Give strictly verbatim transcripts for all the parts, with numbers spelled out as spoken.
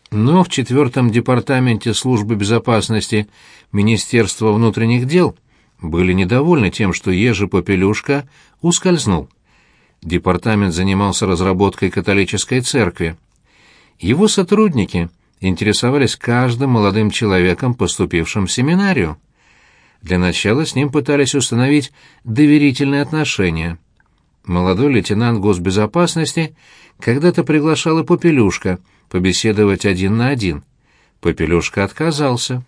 Но в четвертом департаменте службы безопасности Министерства внутренних дел были недовольны тем, что Ежи Попелюшка ускользнул. Департамент занимался разработкой католической церкви. Его сотрудники интересовались каждым молодым человеком, поступившим в семинарию. Для начала с ним пытались установить доверительные отношения. Молодой лейтенант госбезопасности когда-то приглашал и Попелюшка побеседовать один на один. Попелюшка отказался.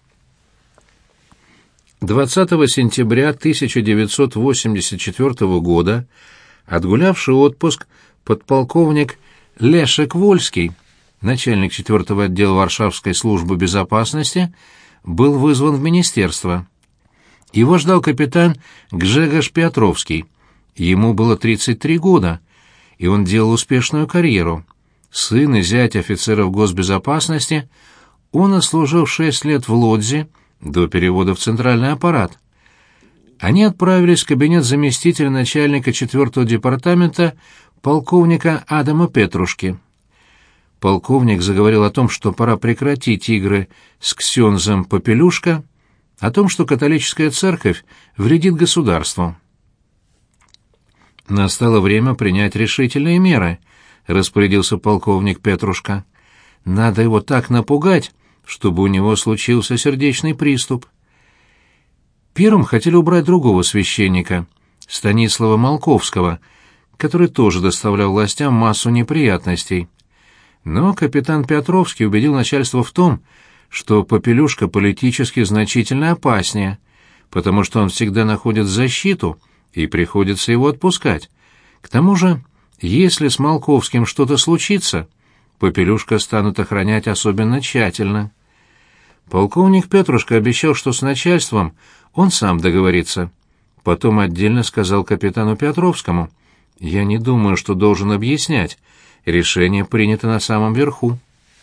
двадцатого сентября тысяча девятьсот восемьдесят четвёртого года отгулявший отпуск подполковник Лешек Вольский, начальник четвёртого отдела Варшавской службы безопасности, был вызван в министерство. Его ждал капитан Гжегош Петровский. Ему было тридцать три года, и он делал успешную карьеру. Сын и зять офицеров госбезопасности, он отслужил шесть лет в Лодзи до перевода в центральный аппарат. Они отправились в кабинет заместителя начальника четвёртого департамента полковника Адама Петрушки. Полковник заговорил о том, что пора прекратить игры с ксензом Попелюшка, о том, что католическая церковь вредит государству. «Настало время принять решительные меры», — распорядился полковник Петрушка. «Надо его так напугать, чтобы у него случился сердечный приступ». Первым хотели убрать другого священника, Станислава Малковского, который тоже доставлял властям массу неприятностей. Но капитан Петровский убедил начальство в том, что Попелюшка политически значительно опаснее, потому что он всегда находит защиту, и приходится его отпускать. К тому же, если с Малковским что-то случится, Попелюшка станут охранять особенно тщательно. Полковник Петрушка обещал, что с начальством он сам договорится. Потом отдельно сказал капитану Петровскому: «Я не думаю, что должен объяснять. Решение принято на самом верху».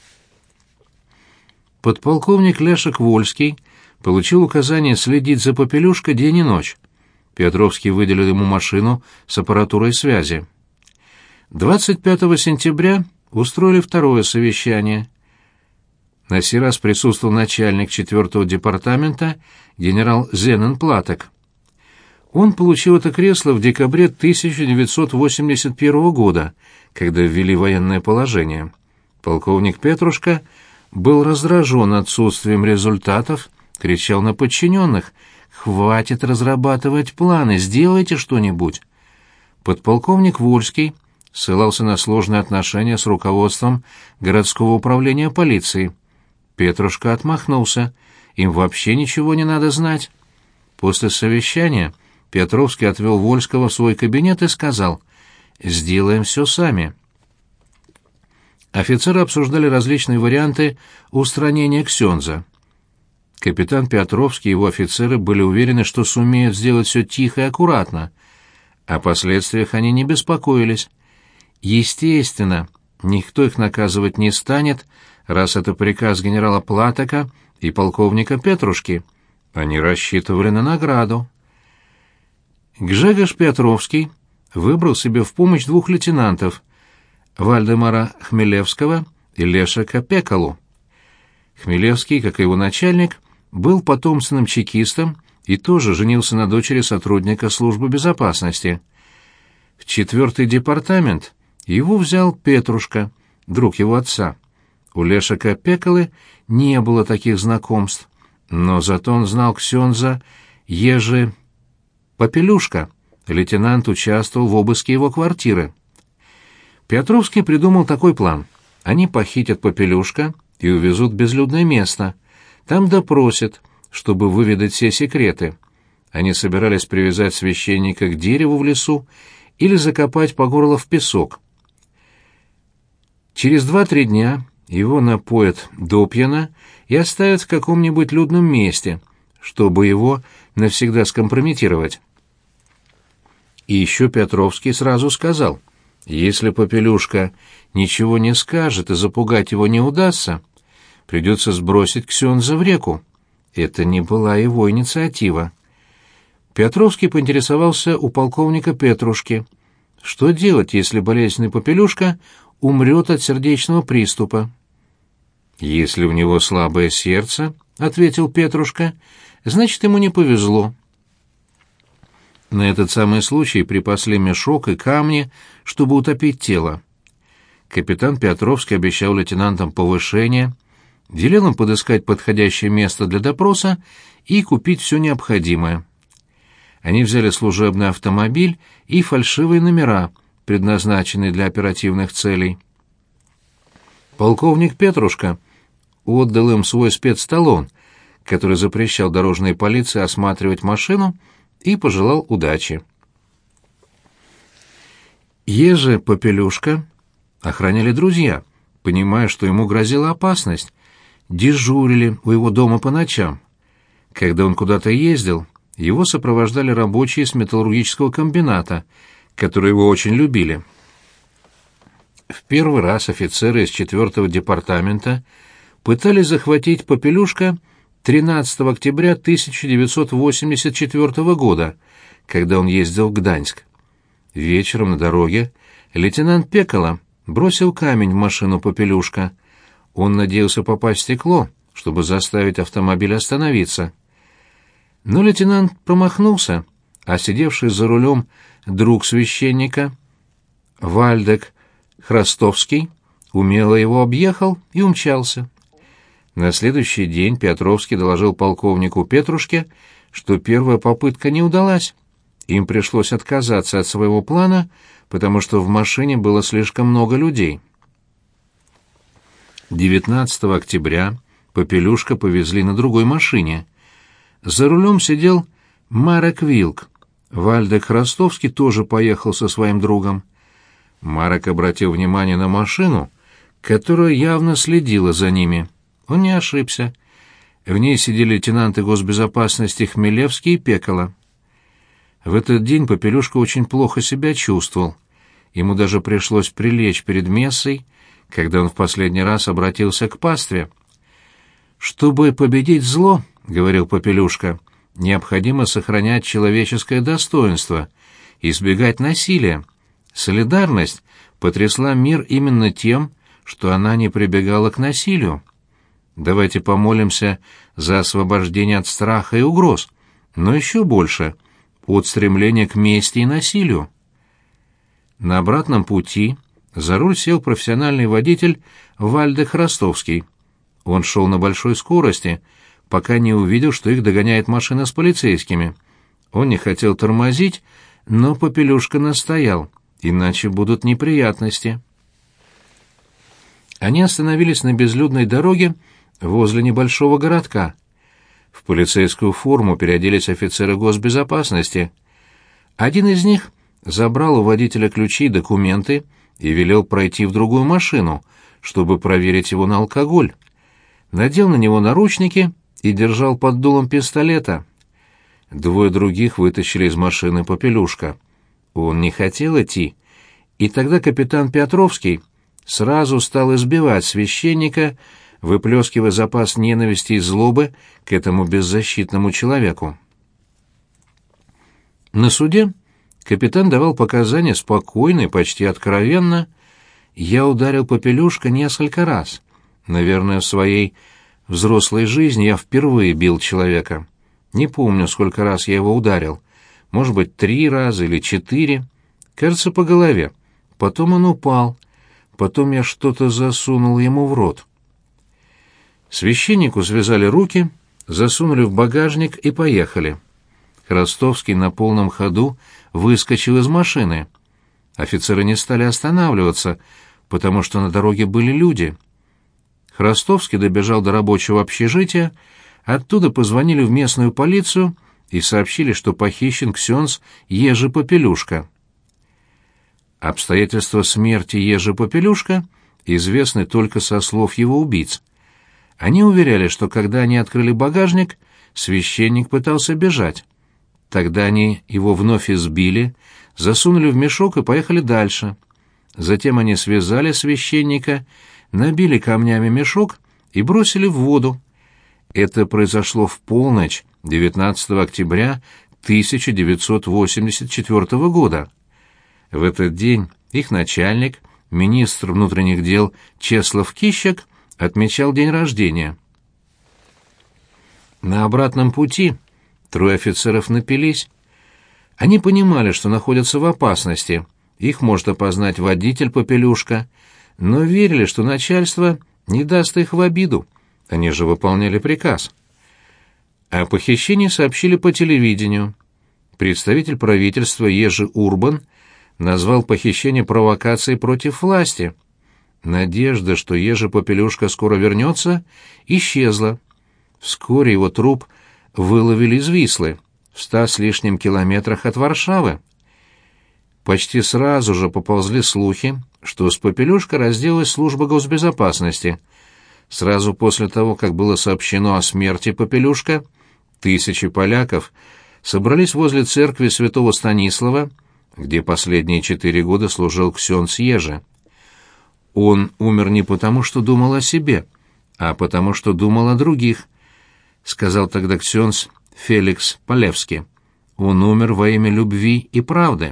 Подполковник Лешек Вольский получил указание следить за Попелюшкой день и ночь. Петровский выделил ему машину с аппаратурой связи. двадцать пятого сентября устроили второе совещание. На сей раз присутствовал начальник четвёртого департамента генерал Зенен Платок. Он получил это кресло в декабре тысяча девятьсот восемьдесят первого года, когда ввели военное положение. Полковник Петрушка был раздражен отсутствием результатов, кричал на подчиненных: «Хватит разрабатывать планы, сделайте что-нибудь». Подполковник Вольский ссылался на сложные отношения с руководством городского управления полиции. Петрушка отмахнулся: им вообще ничего не надо знать. После совещания Петровский отвел Вольского в свой кабинет и сказал: «Сделаем все сами». Офицеры обсуждали различные варианты устранения ксенза. Капитан Петровский и его офицеры были уверены, что сумеют сделать все тихо и аккуратно. О последствиях они не беспокоились. Естественно, никто их наказывать не станет, раз это приказ генерала Платока и полковника Петрушки. Они рассчитывали на награду. Гжегош Петровский выбрал себе в помощь двух лейтенантов — Вальдемара Хмелевского и Лешека Пекалу. Хмелевский, как и его начальник, был потомственным чекистом и тоже женился на дочери сотрудника службы безопасности. В четвертый департамент его взял Петрушка, друг его отца. У Лешека Пекалы не было таких знакомств, но зато он знал ксенза Ежи Попелюшка. Лейтенант участвовал в обыске его квартиры. Петровский придумал такой план. Они похитят Попелюшка и увезут в безлюдное место. Там допросят, чтобы выведать все секреты. Они собирались привязать священника к дереву в лесу или закопать по горло в песок. Через два-три дня его напоят допьяно и оставят в каком-нибудь людном месте, чтобы его навсегда скомпрометировать. И еще Петровский сразу сказал: если Попелюшка ничего не скажет и запугать его не удастся, придется сбросить ксенза в реку. Это не была его инициатива. Петровский поинтересовался у полковника Петрушки, что делать, если болезненный Попелюшка умрет от сердечного приступа. «Если у него слабое сердце, — ответил Петрушка, — значит, ему не повезло». На этот самый случай припасли мешок и камни, чтобы утопить тело. Капитан Петровский обещал лейтенантам повышение, велел им подыскать подходящее место для допроса и купить все необходимое. Они взяли служебный автомобиль и фальшивые номера, предназначенные для оперативных целей. Полковник Петрушка отдал им свой спецталон, который запрещал дорожной полиции осматривать машину, и пожелал удачи. Ежи Попелюшка охраняли друзья, понимая, что ему грозила опасность, дежурили у его дома по ночам. Когда он куда-то ездил, его сопровождали рабочие с металлургического комбината, которые его очень любили. В первый раз офицеры из четвертого департамента пытались захватить Попелюшка тринадцатого октября тысяча девятьсот восемьдесят четвёртого года, когда он ездил в Гданьск. Вечером на дороге лейтенант Пекола бросил камень в машину Попелюшка. Он надеялся попасть в стекло, чтобы заставить автомобиль остановиться. Но лейтенант промахнулся, а сидевший за рулем друг священника, Вальдек Храстовский, умело его объехал и умчался. На следующий день Петровский доложил полковнику Петрушке, что первая попытка не удалась. Им пришлось отказаться от своего плана, потому что в машине было слишком много людей. девятнадцатого октября Попелюшка повезли на другой машине. За рулем сидел Марек Вилк. Вальдек Храстовский тоже поехал со своим другом. Марек обратил внимание на машину, которая явно следила за ними. Он не ошибся. В ней сидели лейтенанты госбезопасности Хмелевский и Пекола. В этот день Попелюшка очень плохо себя чувствовал. Ему даже пришлось прилечь перед мессой, когда он в последний раз обратился к пастве. «Чтобы победить зло, — говорил Попелюшка, — необходимо сохранять человеческое достоинство, избегать насилия. Солидарность потрясла мир именно тем, что она не прибегала к насилию. Давайте помолимся за освобождение от страха и угроз, но еще больше — от стремления к мести и насилию». На обратном пути за руль сел профессиональный водитель Вальдек Храстовский. Он шел на большой скорости, пока не увидел, что их догоняет машина с полицейскими. Он не хотел тормозить, но Попелюшка настоял, иначе будут неприятности. Они остановились на безлюдной дороге возле небольшого городка. В полицейскую форму переоделись офицеры госбезопасности. Один из них забрал у водителя ключи и документы и велел пройти в другую машину, чтобы проверить его на алкоголь. Надел на него наручники и держал под дулом пистолета. Двое других вытащили из машины Попелюшка. Он не хотел идти, и тогда капитан Петровский сразу стал избивать священника, выплескивая запас ненависти и злобы к этому беззащитному человеку. На суде капитан давал показания спокойно и почти откровенно. «Я ударил Попелюшка несколько раз. Наверное, в своей взрослой жизни я впервые бил человека. Не помню, сколько раз я его ударил. Может быть, три раза или четыре. Кажется, по голове. Потом он упал. Потом я что-то засунул ему в рот». Священнику связали руки, засунули в багажник и поехали. Храстовский на полном ходу выскочил из машины. Офицеры не стали останавливаться, потому что на дороге были люди. Храстовский добежал до рабочего общежития, оттуда позвонили в местную полицию и сообщили, что похищен ксенз Ежи Попелюшка. Обстоятельства смерти Ежи Попелюшка известны только со слов его убийц. Они уверяли, что когда они открыли багажник, священник пытался бежать. Тогда они его вновь избили, засунули в мешок и поехали дальше. Затем они связали священника, набили камнями мешок и бросили в воду. Это произошло в полночь девятнадцатого октября тысяча девятьсот восемьдесят четвёртого года. В этот день их начальник, министр внутренних дел Чеслав Кищак, отмечал день рождения. На обратном пути трое офицеров напились. Они понимали, что находятся в опасности, их может опознать водитель Попелюшка, но верили, что начальство не даст их в обиду, они же выполняли приказ. О похищении сообщили по телевидению. Представитель правительства Ежи Урбан назвал похищение провокацией против власти. Надежда, что Ежи Попелюшка скоро вернется, исчезла. Вскоре его труп выловили из Вислы, в ста с лишним километрах от Варшавы. Почти сразу же поползли слухи, что с Попелюшко разделалась служба госбезопасности. Сразу после того, как было сообщено о смерти Попелюшка, тысячи поляков собрались возле церкви святого Станислава, где последние четыре года служил ксёндз Ежи. Он умер не потому, что думал о себе, а потому, что думал о других, сказал тогда ксёндз Феликс Полевский. Он умер во имя любви и правды.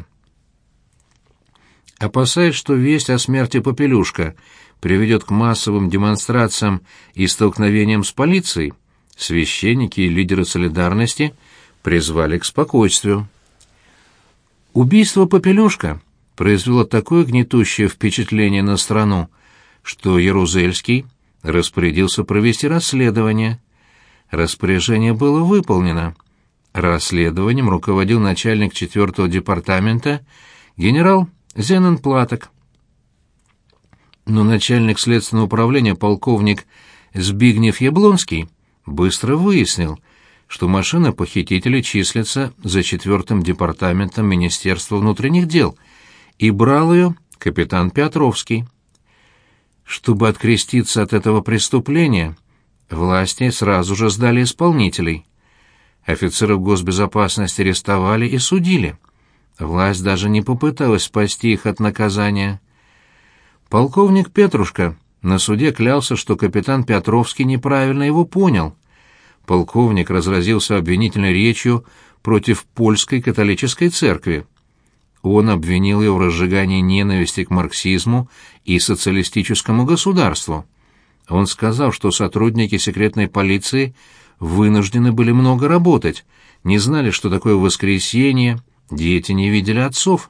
Опасаясь, что весть о смерти Попелюшка приведет к массовым демонстрациям и столкновениям с полицией, священники и лидеры солидарности призвали к спокойствию. Убийство Попелюшка произвело такое гнетущее впечатление на страну, что Ярузельский распорядился провести расследование. Распоряжение было выполнено. Расследованием руководил начальник четвертого департамента генерал Зенон Платок. Но начальник следственного управления полковник Збигнев Яблонский быстро выяснил, что машина похитителей числится за четвертым департаментом Министерства внутренних дел, и брал ее капитан Петровский. Чтобы откреститься от этого преступления, власти сразу же сдали исполнителей. Офицеров госбезопасности арестовали и судили. Власть даже не попыталась спасти их от наказания. Полковник Петрушка на суде клялся, что капитан Петровский неправильно его понял. Полковник разразился обвинительной речью против польской католической церкви. Он обвинил ее в разжигании ненависти к марксизму и социалистическому государству. Он сказал, что сотрудники секретной полиции вынуждены были много работать, не знали, что такое воскресенье, дети не видели отцов.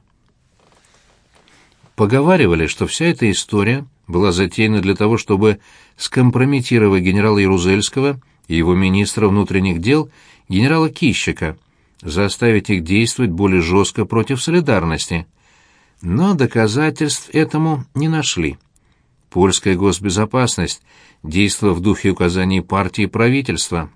Поговаривали, что вся эта история была затеяна для того, чтобы скомпрометировать генерала Ярузельского и его министра внутренних дел генерала Кищика, заставить их действовать более жестко против солидарности. Но доказательств этому не нашли. Польская госбезопасность действовала в духе указаний партии и правительства.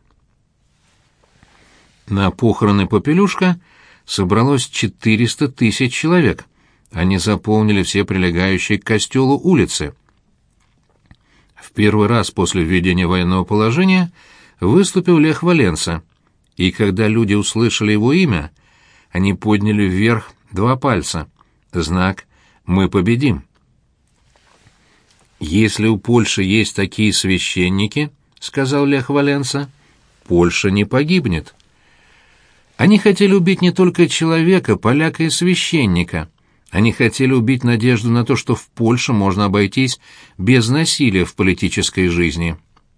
На похороны Попелюшка собралось четыреста тысяч человек. Они заполнили все прилегающие к костелу улицы. В первый раз после введения военного положения выступил Лех Валенса, и когда люди услышали его имя, они подняли вверх два пальца. Знак «Мы победим». «Если у Польши есть такие священники, — сказал Лех Валенса, — Польша не погибнет». Они хотели убить не только человека, поляка и священника. Они хотели убить надежду на то, что в Польше можно обойтись без насилия в политической жизни.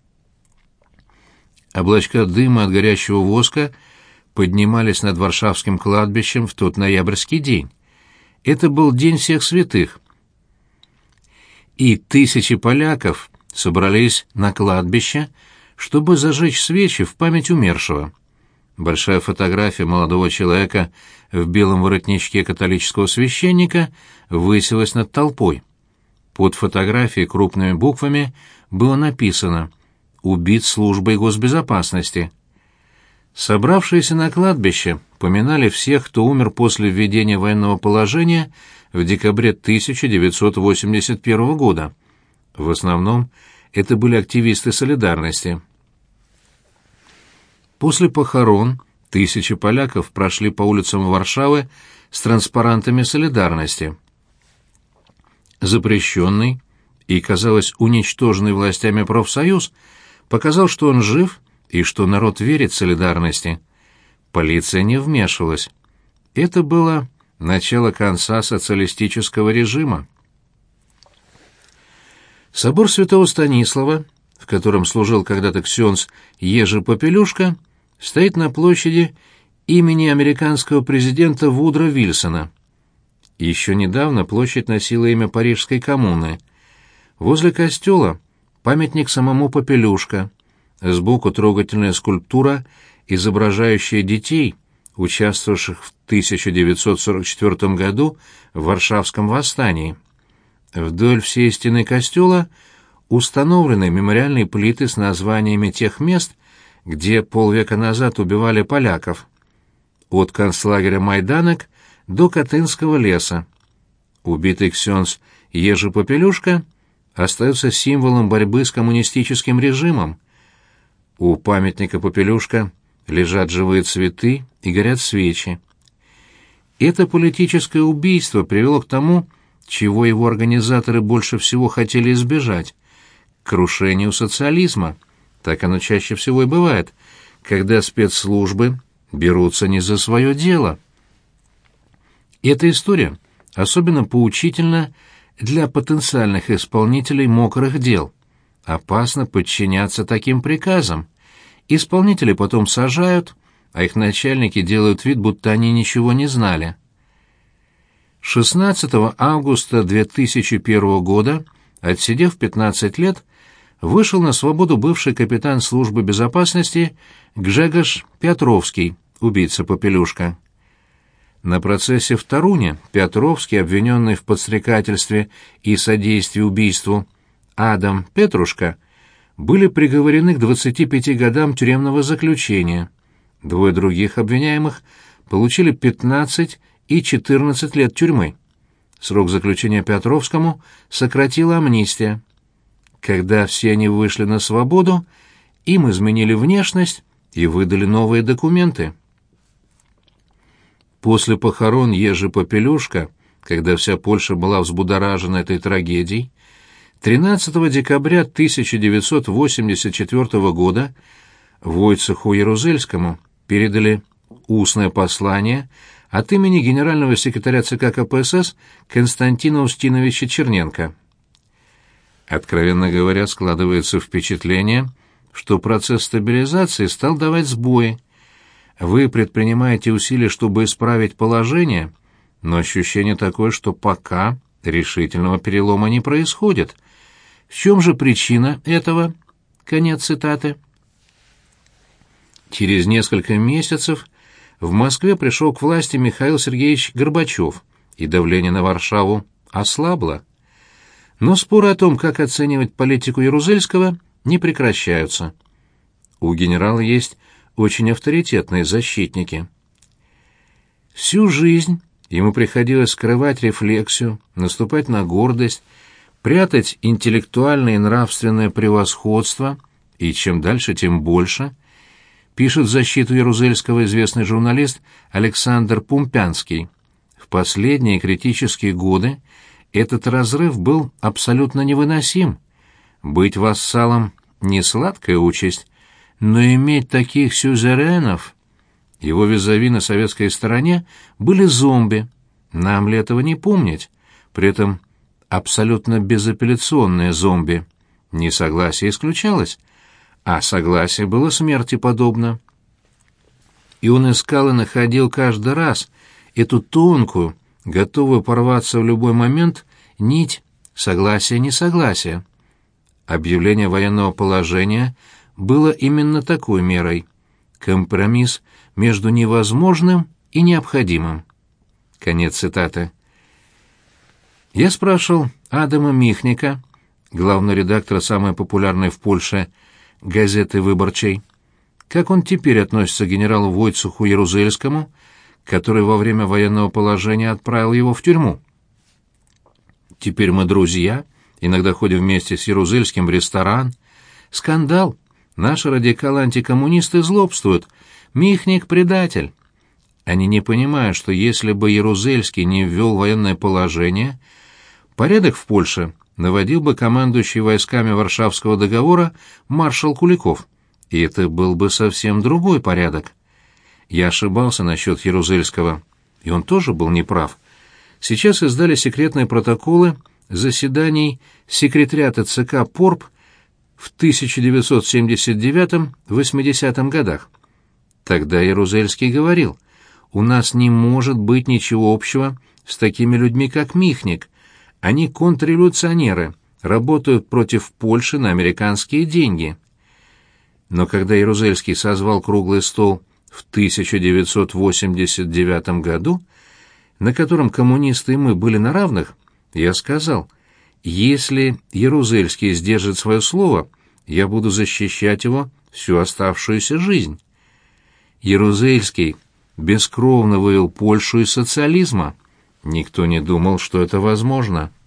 Облачка дыма от горящего воска поднимались над Варшавским кладбищем в тот ноябрьский день. Это был День всех святых. И тысячи поляков собрались на кладбище, чтобы зажечь свечи в память умершего. Большая фотография молодого человека в белом воротничке католического священника высилась над толпой. Под фотографией крупными буквами было написано «Убит службой госбезопасности». Собравшиеся на кладбище поминали всех, кто умер после введения военного положения в декабре тысяча девятьсот восемьдесят первого года. В основном это были активисты солидарности. После похорон тысячи поляков прошли по улицам Варшавы с транспарантами солидарности. Запрещенный и, казалось, уничтоженный властями профсоюз показал, что он жив и что народ верит солидарности. Полиция не вмешивалась. Это было начало конца социалистического режима. Собор Святого Станислава в котором служил когда-то ксенз Ежи Попелюшка, стоит на площади имени американского президента Вудро Вильсона. Еще недавно площадь носила имя Парижской коммуны. Возле костела памятник самому Попелюшка, сбоку трогательная скульптура, изображающая детей, участвовавших в тысяча девятьсот сорок четвёртом году в Варшавском восстании. Вдоль всей стены костела установлены мемориальные плиты с названиями тех мест, где полвека назад убивали поляков. От концлагеря Майданок до Катынского леса. Убитый ксенз Ежи Попелюшка остается символом борьбы с коммунистическим режимом. У памятника Попелюшка лежат живые цветы и горят свечи. Это политическое убийство привело к тому, чего его организаторы больше всего хотели избежать — к крушению социализма. Так оно чаще всего и бывает, когда спецслужбы берутся не за свое дело. Эта история особенно поучительна для потенциальных исполнителей мокрых дел. Опасно подчиняться таким приказам. Исполнители потом сажают, а их начальники делают вид, будто они ничего не знали. шестнадцатого августа две тысячи первого года, отсидев пятнадцать лет, вышел на свободу бывший капитан службы безопасности Гжегош Петровский, убийца Попелюшка. На процессе в Торуне Петровский, обвиненный в подстрекательстве и содействии убийству Адам Петрушка, были приговорены к двадцати пяти годам тюремного заключения. Двое других обвиняемых получили пятнадцать и четырнадцать лет тюрьмы. Срок заключения Петровскому сократила амнистия. Когда все они вышли на свободу, им изменили внешность и выдали новые документы. После похорон Ежи Попелюшка, когда вся Польша была взбудоражена этой трагедией, тринадцатого декабря тысяча девятьсот восемьдесят четвёртого года Войцеху Ярузельскому передали устное послание от имени генерального секретаря ЦК КПСС Константина Устиновича Черненко. Откровенно говоря, складывается впечатление, что процесс стабилизации стал давать сбои. Вы предпринимаете усилия, чтобы исправить положение, но ощущение такое, что пока решительного перелома не происходит. В чем же причина этого? Конец цитаты. Через несколько месяцев в Москве пришел к власти Михаил Сергеевич Горбачев, и давление на Варшаву ослабло. Но споры о том, как оценивать политику Ярузельского, не прекращаются. У генерала есть очень авторитетные защитники. Всю жизнь ему приходилось скрывать рефлексию, наступать на гордость, прятать интеллектуальное и нравственное превосходство, и чем дальше, тем больше, пишет в защиту Ярузельского известный журналист Александр Пумпянский. В последние критические годы этот разрыв был абсолютно невыносим. Быть вассалом — не сладкая участь, но иметь таких сюзеренов... Его визави на советской стороне были зомби, нам ли этого не помнить, при этом абсолютно безапелляционные зомби. Несогласие исключалось, а согласие было смерти подобно. И он искал и находил каждый раз эту тонкую, готовую порваться в любой момент, нить согласия-несогласия. Объявление военного положения было именно такой мерой. Компромисс между невозможным и необходимым. Конец цитаты. Я спрашивал Адама Михника, главного редактора самой популярной в Польше газеты «Выборчей», как он теперь относится к генералу Войцеху Ярузельскому, который во время военного положения отправил его в тюрьму. Теперь мы друзья, иногда ходим вместе с Ярузельским в ресторан. Скандал. Наши радикалы-антикоммунисты злобствуют. Михник — предатель. Они не понимают, что если бы Ярузельский не ввел военное положение, порядок в Польше наводил бы командующий войсками Варшавского договора маршал Куликов. И это был бы совсем другой порядок. Я ошибался насчет Ярузельского, и он тоже был неправ. Сейчас издали секретные протоколы заседаний секретариата ЦК Порп в тысяча девятьсот семьдесят девятом — восьмидесятом годах. Тогда Ярузельский говорил: «У нас не может быть ничего общего с такими людьми, как Михник. Они контрреволюционеры, работают против Польши на американские деньги». Но когда Ярузельский созвал круглый стол в тысяча девятьсот восемьдесят девятом году, на котором коммунисты и мы были на равных, я сказал: «Если Ярузельский сдержит свое слово, я буду защищать его всю оставшуюся жизнь». Ярузельский бескровно вывел Польшу из социализма. Никто не думал, что это возможно.